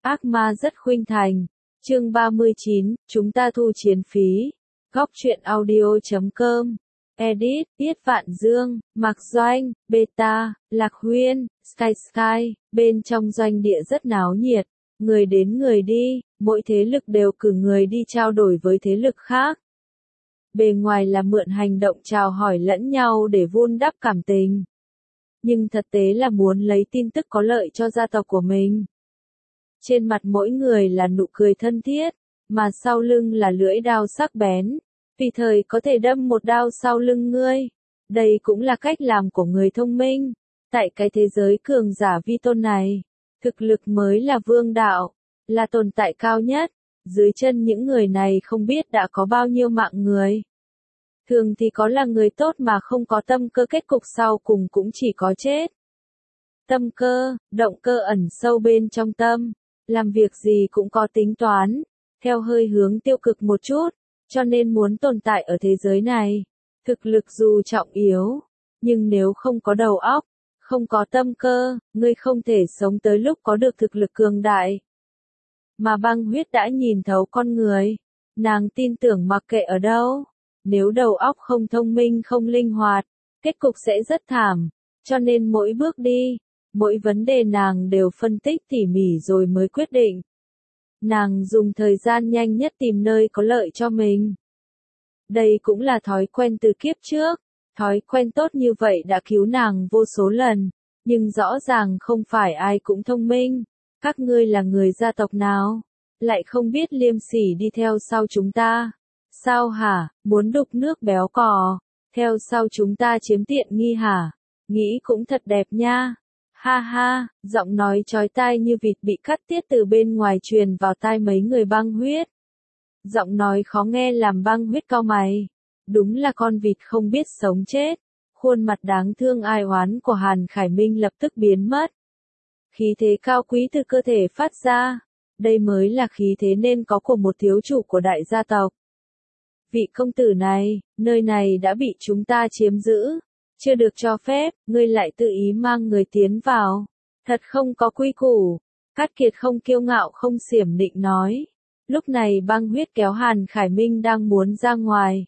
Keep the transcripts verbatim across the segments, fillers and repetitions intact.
Ác ma rất khuynh thành. Chương ba mươi chín, chúng ta thu chiến phí. Góc truyện audio chấm com. Edit, Tiết Vạn Dương, Mạc Doanh, Beta, Lạc Huyên, Sky Sky. Bên trong doanh địa rất náo nhiệt. Người đến người đi, mỗi thế lực đều cử người đi trao đổi với thế lực khác. Bề ngoài là mượn hành động chào hỏi lẫn nhau để vun đắp cảm tình. Nhưng thực tế là muốn lấy tin tức có lợi cho gia tộc của mình. Trên mặt mỗi người là nụ cười thân thiết, mà sau lưng là lưỡi đao sắc bén. Tùy thời có thể đâm một đao sau lưng ngươi. Đây cũng là cách làm của người thông minh. Tại cái thế giới cường giả vi tôn này, thực lực mới là vương đạo, là tồn tại cao nhất. Dưới chân những người này không biết đã có bao nhiêu mạng người. Thường thì có là người tốt mà không có tâm cơ, kết cục sau cùng cũng chỉ có chết. Tâm cơ, động cơ ẩn sâu bên trong tâm, làm việc gì cũng có tính toán, theo hơi hướng tiêu cực một chút, cho nên muốn tồn tại ở thế giới này, thực lực dù trọng yếu, nhưng nếu không có đầu óc, không có tâm cơ, ngươi không thể sống tới lúc có được thực lực cường đại. Mà Băng Huyết đã nhìn thấu con người, nàng tin tưởng mặc kệ ở đâu, nếu đầu óc không thông minh không linh hoạt, kết cục sẽ rất thảm, cho nên mỗi bước đi, mỗi vấn đề nàng đều phân tích tỉ mỉ rồi mới quyết định. Nàng dùng thời gian nhanh nhất tìm nơi có lợi cho mình. Đây cũng là thói quen từ kiếp trước, thói quen tốt như vậy đã cứu nàng vô số lần, nhưng rõ ràng không phải ai cũng thông minh. Các ngươi là người gia tộc nào? Lại không biết liêm sỉ đi theo sau chúng ta. Sao hả, muốn đục nước béo cò, theo sau chúng ta chiếm tiện nghi hả? Nghĩ cũng thật đẹp nha. Ha ha, giọng nói chói tai như vịt bị cắt tiết từ bên ngoài truyền vào tai mấy người Băng Huyết. Giọng nói khó nghe làm Băng Huyết cau mày. Đúng là con vịt không biết sống chết. Khuôn mặt đáng thương ai oán của Hàn Khải Minh lập tức biến mất. Khí thế cao quý từ cơ thể phát ra. Đây mới là khí thế nên có của một thiếu chủ của đại gia tộc. Vị công tử này, nơi này đã bị chúng ta chiếm giữ. Chưa được cho phép, ngươi lại tự ý mang người tiến vào. Thật không có quy củ. Cát Kiệt không kiêu ngạo không xiểm nịnh nói. Lúc này Băng Huyết kéo Hàn Khải Minh đang muốn ra ngoài.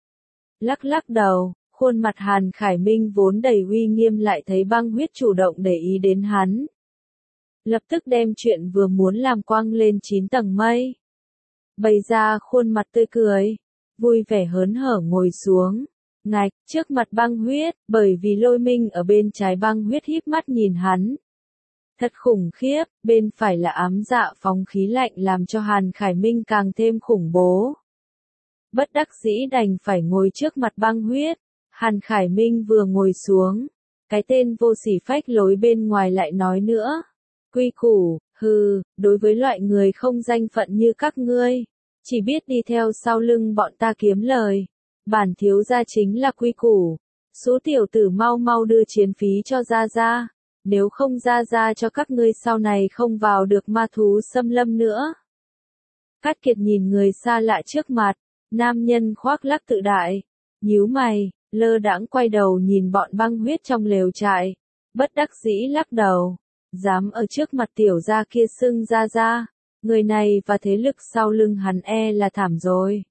Lắc lắc đầu, khuôn mặt Hàn Khải Minh vốn đầy uy nghiêm lại thấy Băng Huyết chủ động để ý đến hắn. Lập tức đem chuyện vừa muốn làm quăng lên chín tầng mây. Bày ra khuôn mặt tươi cười, vui vẻ hớn hở ngồi xuống. Ngạch, trước mặt Băng Huyết, bởi vì Lôi Minh ở bên trái Băng Huyết híp mắt nhìn hắn. Thật khủng khiếp, bên phải là ám dạ phóng khí lạnh làm cho Hàn Khải Minh càng thêm khủng bố. Bất đắc dĩ đành phải ngồi trước mặt Băng Huyết. Hàn Khải Minh vừa ngồi xuống, cái tên vô sỉ phách lối bên ngoài lại nói nữa. Quy củ, hừ, đối với loại người không danh phận như các ngươi, chỉ biết đi theo sau lưng bọn ta kiếm lời. Bản thiếu gia chính là quy củ. Số tiểu tử mau mau đưa chiến phí cho gia gia, nếu không gia gia cho các ngươi sau này không vào được ma thú xâm lâm nữa. Cát Kiệt nhìn người xa lạ trước mặt, nam nhân khoác lác tự đại, nhíu mày, lơ đãng quay đầu nhìn bọn Băng Huyết trong lều trại, bất đắc dĩ lắc đầu. Dám ở trước mặt tiểu gia kia xưng gia gia, người này và thế lực sau lưng hắn e là thảm rồi.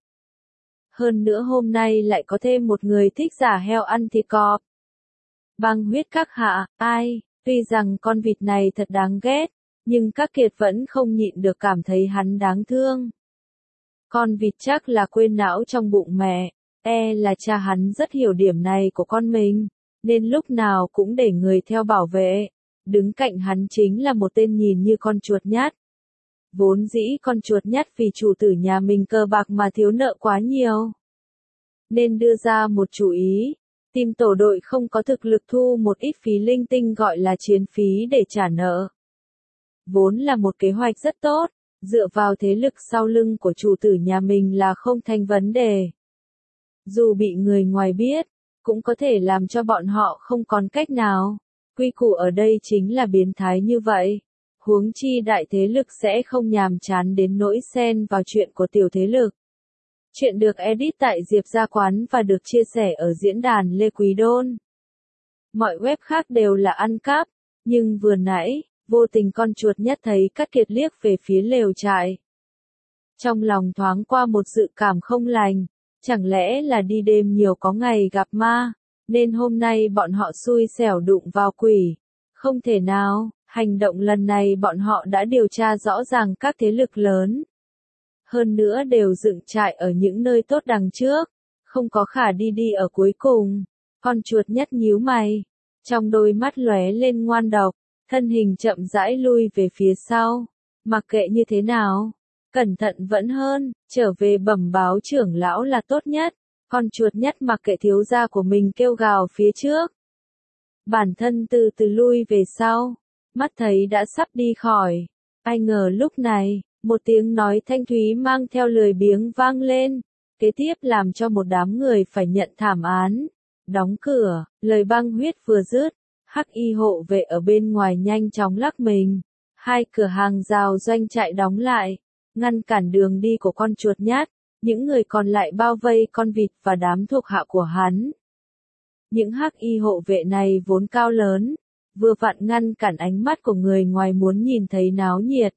Hơn nữa hôm nay lại có thêm một người thích giả heo ăn thịt cọp. Băng Huyết các hạ, ai, tuy rằng con vịt này thật đáng ghét, nhưng các kiệt vẫn không nhịn được cảm thấy hắn đáng thương. Con vịt chắc là quên não trong bụng mẹ, e là cha hắn rất hiểu điểm này của con mình, nên lúc nào cũng để người theo bảo vệ. Đứng cạnh hắn chính là một tên nhìn như con chuột nhắt. Vốn dĩ con chuột nhắt vì chủ tử nhà mình cờ bạc mà thiếu nợ quá nhiều, nên đưa ra một chủ ý, tìm tổ đội không có thực lực thu một ít phí linh tinh gọi là chiến phí để trả nợ. Vốn là một kế hoạch rất tốt, dựa vào thế lực sau lưng của chủ tử nhà mình là không thành vấn đề. Dù bị người ngoài biết, cũng có thể làm cho bọn họ không còn cách nào. Quy củ ở đây chính là biến thái như vậy. Huống chi đại thế lực sẽ không nhàm chán đến nỗi xen vào chuyện của tiểu thế lực. Chuyện được edit tại Diệp Gia Quán và được chia sẻ ở diễn đàn Lê Quý Đôn. Mọi web khác đều là ăn cắp, nhưng vừa nãy, Vô tình con chuột nhất thấy Cát Kiệt liếc về phía lều trại. Trong lòng thoáng qua một dự cảm không lành, chẳng lẽ là đi đêm nhiều có ngày gặp ma, nên hôm nay bọn họ xui xẻo đụng vào quỷ. Không thể nào, hành động lần này bọn họ đã điều tra rõ ràng các thế lực lớn. Hơn nữa đều dựng trại ở những nơi tốt đằng trước, không có khả đi đi ở cuối cùng. Con chuột nhất nhíu mày, trong đôi mắt lóe lên ngoan độc, thân hình chậm rãi lui về phía sau. Mặc kệ như thế nào, cẩn thận vẫn hơn, trở về bẩm báo trưởng lão là tốt nhất. Con chuột nhất mặc kệ thiếu gia của mình kêu gào phía trước. Bản thân từ từ lui về sau, mắt thấy đã sắp đi khỏi. Ai ngờ lúc này, một tiếng nói thanh thúy mang theo lười biếng vang lên, kế tiếp làm cho một đám người phải nhận thảm án. Đóng cửa, lời băng huyết vừa dứt, hắc y hộ vệ ở bên ngoài nhanh chóng lắc mình. Hai cửa hàng rào doanh trại đóng lại, ngăn cản đường đi của con chuột nhát. Những người còn lại bao vây con vịt và đám thuộc hạ của hắn. Những hắc y hộ vệ này vốn cao lớn, vừa vặn ngăn cản ánh mắt của người ngoài muốn nhìn thấy náo nhiệt.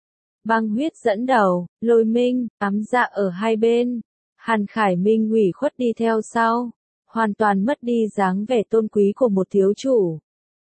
Băng huyết dẫn đầu, Lôi Minh, Ám Dạ ở hai bên, Hàn Khải Minh ủy khuất đi theo sau, hoàn toàn mất đi dáng vẻ tôn quý của một thiếu chủ.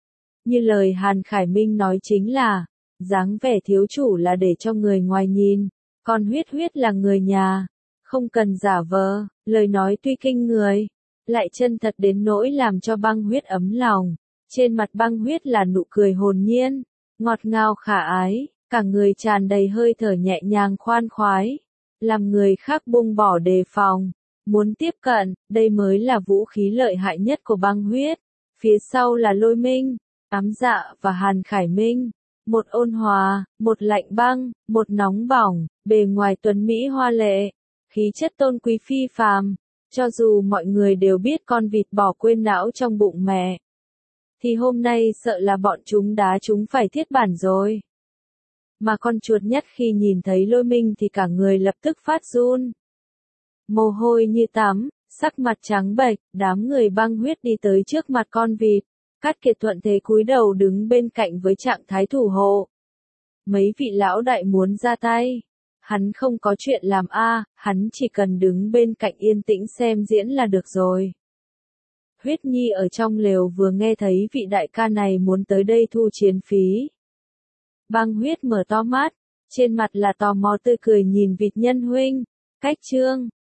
Như lời Hàn Khải Minh nói chính là, dáng vẻ thiếu chủ là để cho người ngoài nhìn, còn huyết huyết là người nhà, không cần giả vờ. Lời nói tuy kinh người, lại chân thật đến nỗi làm cho băng huyết ấm lòng. Trên mặt băng huyết là nụ cười hồn nhiên, ngọt ngào khả ái, cả người tràn đầy hơi thở nhẹ nhàng khoan khoái, làm người khác buông bỏ đề phòng, muốn tiếp cận. Đây mới là vũ khí lợi hại nhất của băng huyết. Phía sau là Lôi Minh, Ám Dạ và Hàn Khải Minh. Một ôn hòa, một lạnh băng, một nóng bỏng, bề ngoài tuấn mỹ hoa lệ, khí chất tôn quý phi phàm. Cho dù mọi người đều biết con vịt bỏ quên não trong bụng mẹ, thì hôm nay sợ là bọn chúng đá chúng phải thiết bản rồi. Mà con chuột nhất khi nhìn thấy Lôi Minh thì cả người lập tức phát run. Mồ hôi như tắm, sắc mặt trắng bệch, đám người băng huyết đi tới trước mặt con vịt. Cát Kiệt thuận thế cúi đầu đứng bên cạnh với trạng thái thủ hộ. Mấy vị lão đại muốn ra tay. Hắn không có chuyện làm a, à, hắn chỉ cần đứng bên cạnh yên tĩnh xem diễn là được rồi. Huyết Nhi ở trong lều vừa nghe thấy vị đại ca này muốn tới đây thu chiến phí. Băng huyết mở to mắt, trên mặt là tò mò tươi cười nhìn vịt nhân huynh. Cách chương